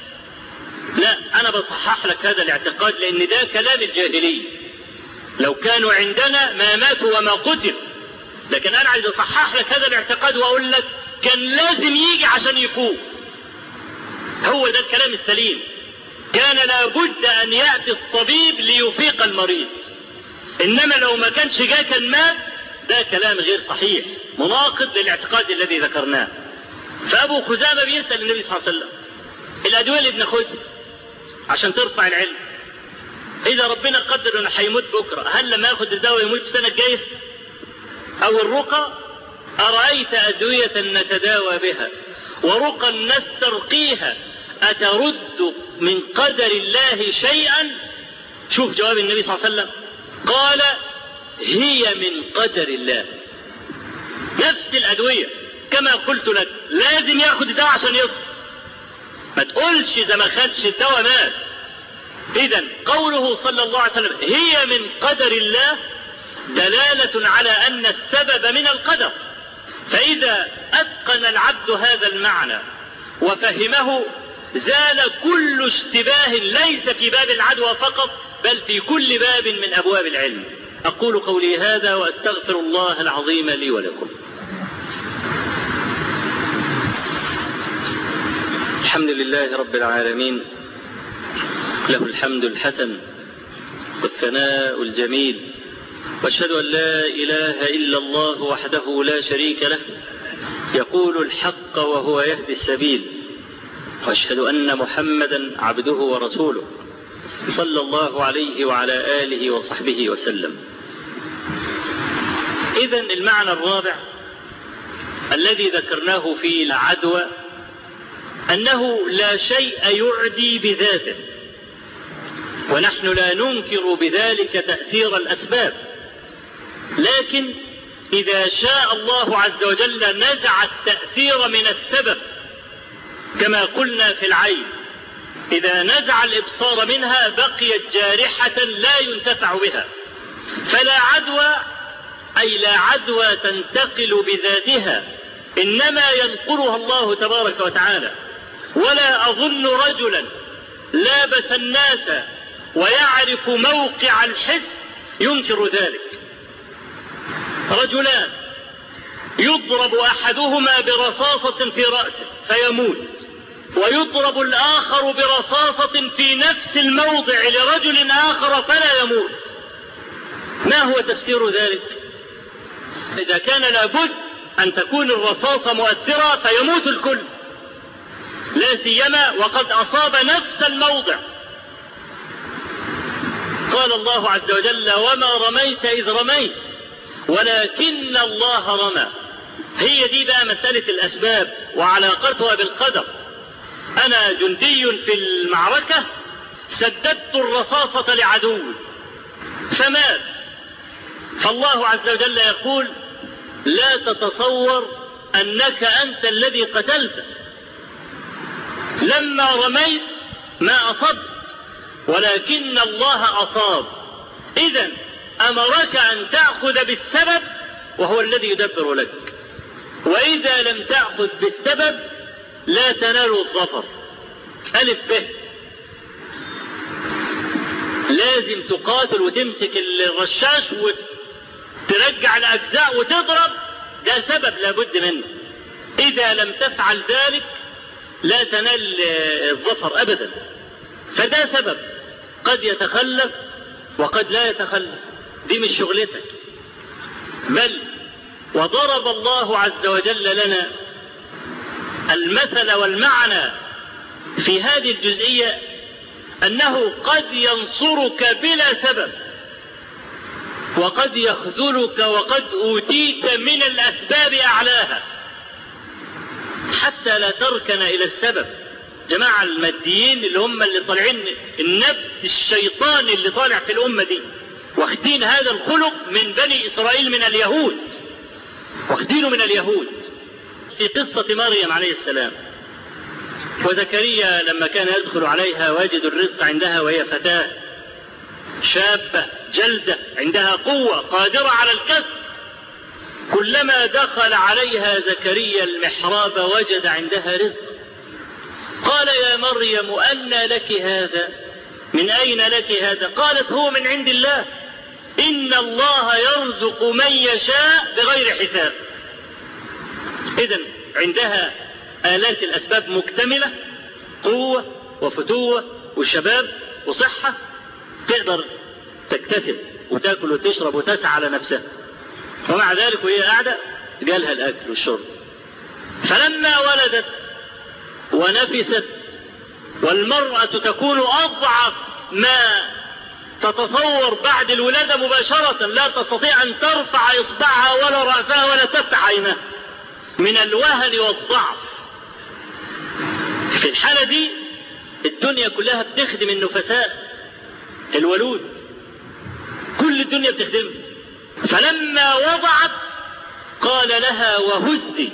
لا، أنا بصحح لك هذا الاعتقاد لأن ده كلام الجاهلية، لو كانوا عندنا ما ماتوا وما قتل. لكن أنا عايز أصحح لك هذا الاعتقاد وأقول لك كان لازم يجي عشان يفوق. هو ده الكلام السليم، كان لابد أن يأتي الطبيب ليفيق المريض، إنما لو ما كانش جاء كان مات، ده كلام غير صحيح مناقض للاعتقاد الذي ذكرناه. فأبو خزامة بيسأل النبي صلى الله عليه وسلم: الأدوية اللي بناخدها عشان ترفع العلم، إذا ربنا قدر أنه هيموت بكرة، هل لما ياخد الدواء يموت السنة الجاية؟ أو الرقى: أرأيت أدوية نتداوى بها ورقا نسترقيها أترد من قدر الله شيئا؟ شوف جواب النبي صلى الله عليه وسلم، قال: هي من قدر الله. نفس الأدوية كما قلت لك، لازم ياخد الدواء عشان يصحى، ما تقولش إذا ما خدش الدواء مات. إذن قوله صلى الله عليه وسلم هي من قدر الله دلالة على أن السبب من القدر. فإذا أتقن العبد هذا المعنى وفهمه زال كل اشتباه ليس في باب العدوى فقط، بل في كل باب من أبواب العلم. أقول قولي هذا وأستغفر الله العظيم لي ولكم. الحمد لله رب العالمين، له الحمد الحسن والثناء الجميل، واشهد أن لا إله إلا الله وحده لا شريك له، يقول الحق وهو يهدي السبيل، واشهد أن محمدا عبده ورسوله صلى الله عليه وعلى آله وصحبه وسلم. إذن المعنى الرابع الذي ذكرناه في العدوى أنه لا شيء يعدي بذاته، ونحن لا ننكر بذلك تأثير الأسباب، لكن إذا شاء الله عز وجل نزع التأثير من السبب، كما قلنا في العين، إذا نزع الإبصار منها بقيت جارحة لا ينتفع بها. فلا عدوى، أي لا عدوى تنتقل بذاتها، إنما ينقلها الله تبارك وتعالى. ولا أظن رجلا لابس الناس ويعرف موقع الحس ينكر ذلك. رجلان يضرب أحدهما برصاصة في رأسه فيموت، ويضرب الآخر برصاصة في نفس الموضع لرجل آخر فلا يموت. ما هو تفسير ذلك؟ إذا كان لابد أن تكون الرصاصة مؤثرة فيموت الكل، لا سيما وقد أصاب نفس الموضع. قال الله عز وجل: وما رميت إذ رميت ولكن الله رمى. هي دي بقى مسألة الأسباب وعلاقتها بالقدر. أنا جندي في المعركة، سددت الرصاصة لعدو فمات، فالله عز وجل يقول: لا تتصور أنك أنت الذي قتلته، لما رميت ما أصبت ولكن الله أصاب. إذن أمرك أن تأخذ بالسبب وهو الذي يدبر لك، وإذا لم تأخذ بالسبب لا تنال الظفر. ألف به، لازم تقاتل وتمسك الرشاش وترجع الأجزاء وتضرب، ده سبب لابد منه. إذا لم تفعل ذلك لا تنال الظفر أبدا. فده سبب قد يتخلف وقد لا يتخلف، دي مش شغلتك. بل وضرب الله عز وجل لنا المثل والمعنى في هذه الجزئية أنه قد ينصرك بلا سبب. وقد يخذلك وقد أوتيت من الأسباب أعلاها حتى لا تركن إلى السبب. جماعة الماديين اللي طالعين النبت الشيطاني اللي طالع في الأمة دي، واخدين هذا الخلق من بني إسرائيل من اليهود، واخدينه من اليهود. في قصة مريم عليه السلام وزكريا لما كان يدخل عليها ويجد الرزق عندها وهي فتاة شابة جلدة عندها قوة قادرة على الكسب، كلما دخل عليها زكريا المحراب وجد عندها رزق. قال يا مريم أنى لك هذا؟ من أين لك هذا؟ قالت هو من عند الله، إن الله يرزق من يشاء بغير حساب. إذن عندها آلات الأسباب مكتملة، قوة وفتوة وشباب وصحة، تقدر تكتسب وتأكل وتشرب وتسعى على نفسها، ومع ذلك وهي قاعدة جالها الأكل والشرب. فلما ولدت ونفست، والمرأة تكون أضعف ما تتصور بعد الولادة مباشرة، لا تستطيع أن ترفع إصبعها ولا رأسها ولا تفتح عينها من الوهن والضعف. في الحالة دي الدنيا كلها بتخدم النفساء الولود، كل الدنيا بتخدمها. فلما وضعت قال لها وهزي.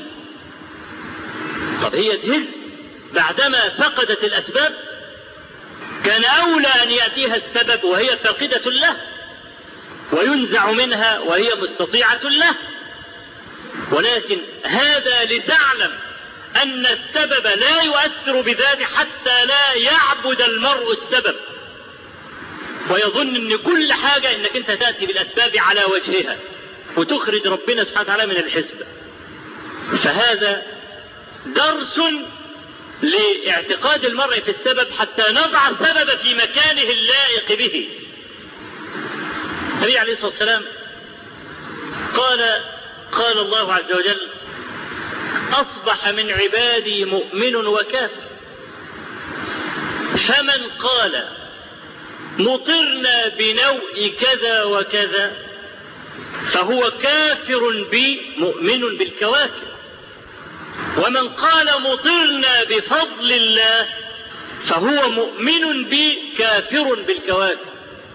طب هي تهز بعدما فقدت الأسباب؟ كان أولى أن يأتيها السبب وهي فاقدة له، وينزع منها وهي مستطيعة له. ولكن هذا لتعلم أن السبب لا يؤثر بذاته حتى لا يعبد المرء السبب ويظن أن كل حاجة أنك أنت تأتي بالأسباب على وجهها وتخرج ربنا سبحانه وتعالى من الحسبة. فهذا درس لاعتقاد المرء في السبب حتى نضع السبب في مكانه اللائق به. النبي عليه الصلاة والسلام قال الله عز وجل أصبح من عبادي مؤمن وكافر، فمن قال مطرنا بنوء كذا وكذا فهو كافر بي مؤمن بالكواكب، ومن قال مطرنا بفضل الله فهو مؤمن بي كافر بالكواكب.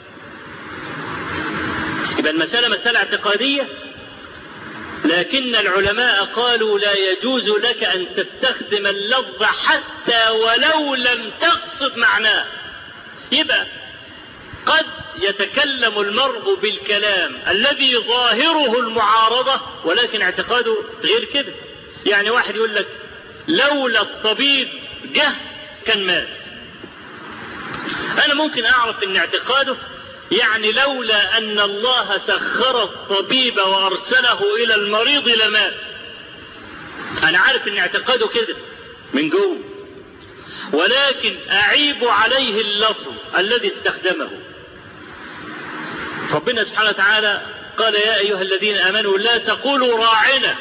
يبقى المسألة مسألة اعتقادية، لكن العلماء قالوا لا يجوز لك أن تستخدم اللفظ حتى ولو لم تقصد معناه. يبقى قد يتكلم المرء بالكلام الذي ظاهره المعارضة ولكن اعتقاده غير كده. يعني واحد يقول لك لولا الطبيب جه كان مات. أنا ممكن أعرف أن اعتقاده يعني لولا أن الله سخر الطبيب وأرسله إلى المريض لمات. أنا عارف أن اعتقاده كده من جوه، ولكن أعيب عليه اللفظ الذي استخدمه. ربنا سبحانه وتعالى قال يا أيها الذين آمنوا لا تقولوا راعنا،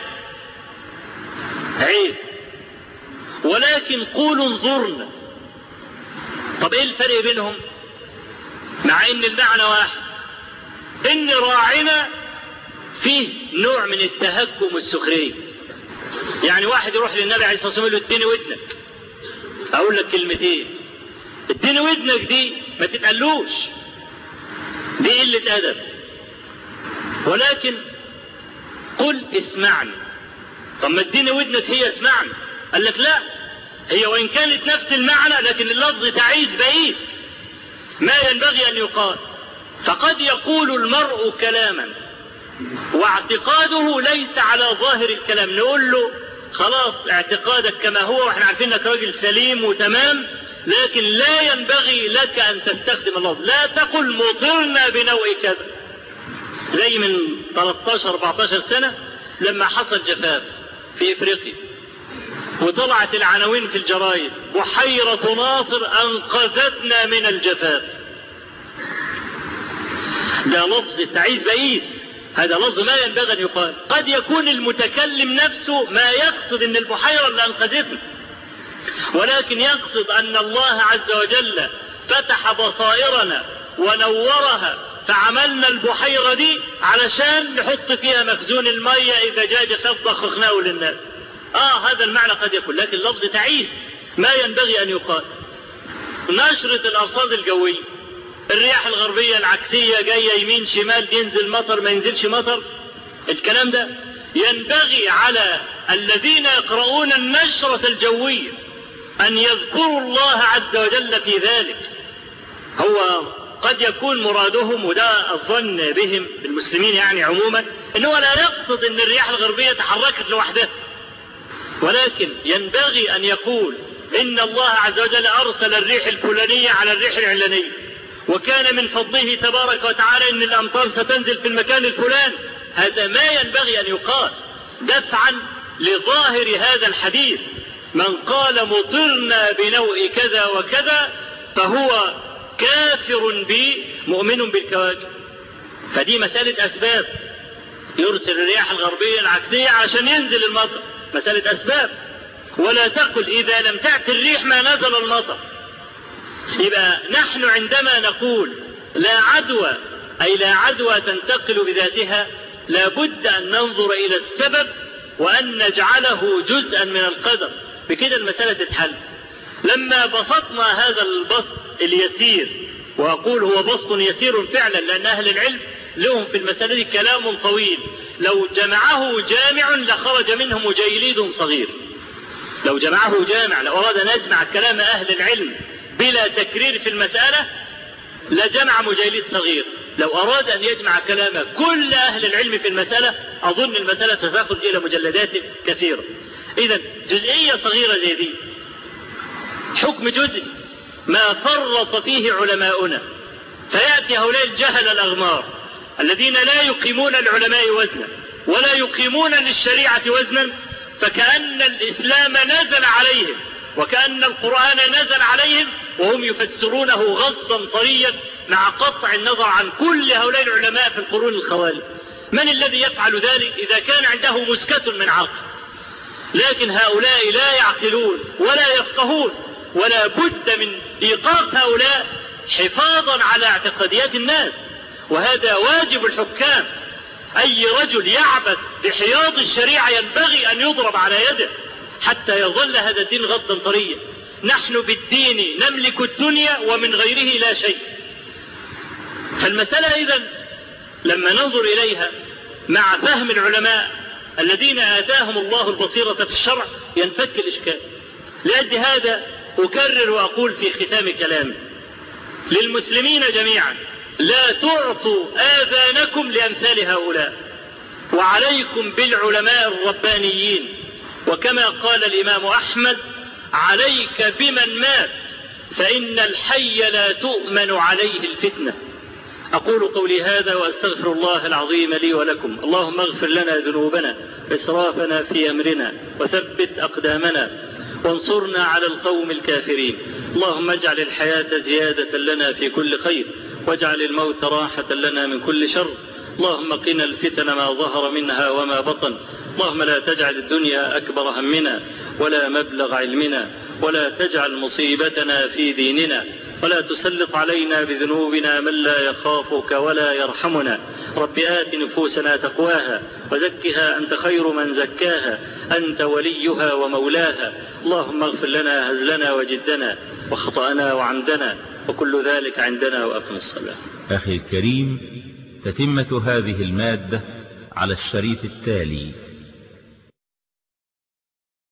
عيب، ولكن قولوا انظرنا. طب ايه الفرق بينهم مع ان المعنى واحد؟ ان راعنا فيه نوع من التهكم والسخرية. يعني واحد يروح للنبي عليه الصلاة والسلام يقول له اديني ودنك، اقول لك كلمتين، اديني ودنك دي ما تتقالوش، دي قلة ادب. ولكن قل اسمعني. طب ما اديني ودنك هي اسمعني. قال لك لا، هي وإن كانت نفس المعنى لكن اللفظ تعيس بئيس ما ينبغي أن يقال. فقد يقول المرء كلاما واعتقاده ليس على ظاهر الكلام، نقول له خلاص اعتقادك كما هو واحنا عارفين انك راجل سليم وتمام، لكن لا ينبغي لك أن تستخدم اللفظ. لا تقل مطرنا بنوء كذا. زي من 13-14 سنة لما حصل جفاف في إفريقيا وطلعت العناوين في الجرايد بحيرة ناصر أنقذتنا من الجفاف. ده لفظ تعيس بئيس، هذا لفظ ما ينبغي أن يقال. قد يكون المتكلم نفسه ما يقصد أن البحيرة اللي أنقذتنا، ولكن يقصد أن الله عز وجل فتح بصائرنا ونورها فعملنا البحيرة دي علشان نحط فيها مخزون المية إذا جاء جفاف ضخخناه للناس. هذا المعنى قد يكون، لكن اللفظ تعيس ما ينبغي أن يقال. نشرة الأرصاد الجوية، الرياح الغربية العكسية جاية يمين شمال، ينزل مطر ما ينزلش مطر، الكلام ده ينبغي على الذين يقرؤون النشرة الجوية أن يذكروا الله عز وجل في ذلك. هو قد يكون مرادهم، وده الظن بهم المسلمين يعني عموما، أنه لا يقصد أن الرياح الغربية تحركت لوحدها، ولكن ينبغي أن يقول إن الله عز وجل أرسل الريح الفلانية على الريح العلانية، وكان من فضله تبارك وتعالى أن الأمطار ستنزل في المكان الفلاني. هذا ما ينبغي أن يقال دفعا لظاهر هذا الحديث. من قال مطرنا بنوء كذا وكذا فهو كافر بي مؤمن بالكواكب. فدي مسألة أسباب، يرسل الرياح الغربية العكسية عشان ينزل المطر، مسألة أسباب. ولا تقل إذا لم تأتي الريح ما نزل المطر. يبقى نحن عندما نقول لا عدوى، أي لا عدوى تنتقل بذاتها، لابد أن ننظر إلى السبب وأن نجعله جزءا من القدر، بكده المسألة تتحل. لما بسطنا هذا البسط اليسير، وأقول هو بسط يسير فعلا لأن أهل العلم لهم في المسألة كلام طويل، لو جمعه جامع لخرج منه مجيليد صغير. لو جمعه جامع، لو أراد أن يجمع كلام أهل العلم بلا تكرير في المسألة لجمع مجيليد صغير. لو أراد أن يجمع كلام كل أهل العلم في المسألة أظن المسألة ستخرج إلى مجلدات كثيرة. إذن جزئية صغيرة زي دي، حكم جزء ما فرط فيه علماؤنا، فيأتي هؤلاء الجهل الأغمار الذين لا يقيمون العلماء وزنا ولا يقيمون للشريعة وزنا، فكأن الإسلام نزل عليهم وكأن القرآن نزل عليهم وهم يفسرونه غضا طريا مع قطع النظر عن كل هؤلاء العلماء في القرون الخوالي. من الذي يفعل ذلك إذا كان عنده مسكة من عقل؟ لكن هؤلاء لا يعقلون ولا يفقهون، ولا بد من إيقاف هؤلاء حفاظا على اعتقاديات الناس، وهذا واجب الحكام. أي رجل يعبث بحياض الشريعة ينبغي أن يضرب على يده حتى يظل هذا الدين غضا طريا. نحن بالدين نملك الدنيا ومن غيره لا شيء. فالمسألة إذن لما ننظر إليها مع فهم العلماء الذين آتاهم الله البصيرة في الشرع ينفك الإشكال. لأجل هذا أكرر وأقول في ختام كلامي للمسلمين جميعا: لا تعطوا آذانكم لأمثال هؤلاء، وعليكم بالعلماء الربانيين. وكما قال الإمام أحمد: عليك بمن مات فإن الحي لا تؤمن عليه الفتنة. أقول قولي هذا وأستغفر الله العظيم لي ولكم. اللهم اغفر لنا ذنوبنا وإسرافنا في أمرنا وثبت أقدامنا وانصرنا على القوم الكافرين. اللهم اجعل الحياة زيادة لنا في كل خير واجعل الموت راحة لنا من كل شر. اللهم قنا الفتن ما ظهر منها وما بطن. اللهم لا تجعل الدنيا أكبر همنا ولا مبلغ علمنا ولا تجعل مصيبتنا في ديننا ولا تسلط علينا بذنوبنا من لا يخافك ولا يرحمنا. رب آت نفوسنا تقواها وزكها أنت خير من زكاها أنت وليها ومولاها. اللهم اغفر لنا هزلنا وجدنا وخطأنا وعمدنا وكل ذلك عندنا وأقم الصلاة. أخي الكريم، تتمة هذه المادة على الشريط التالي.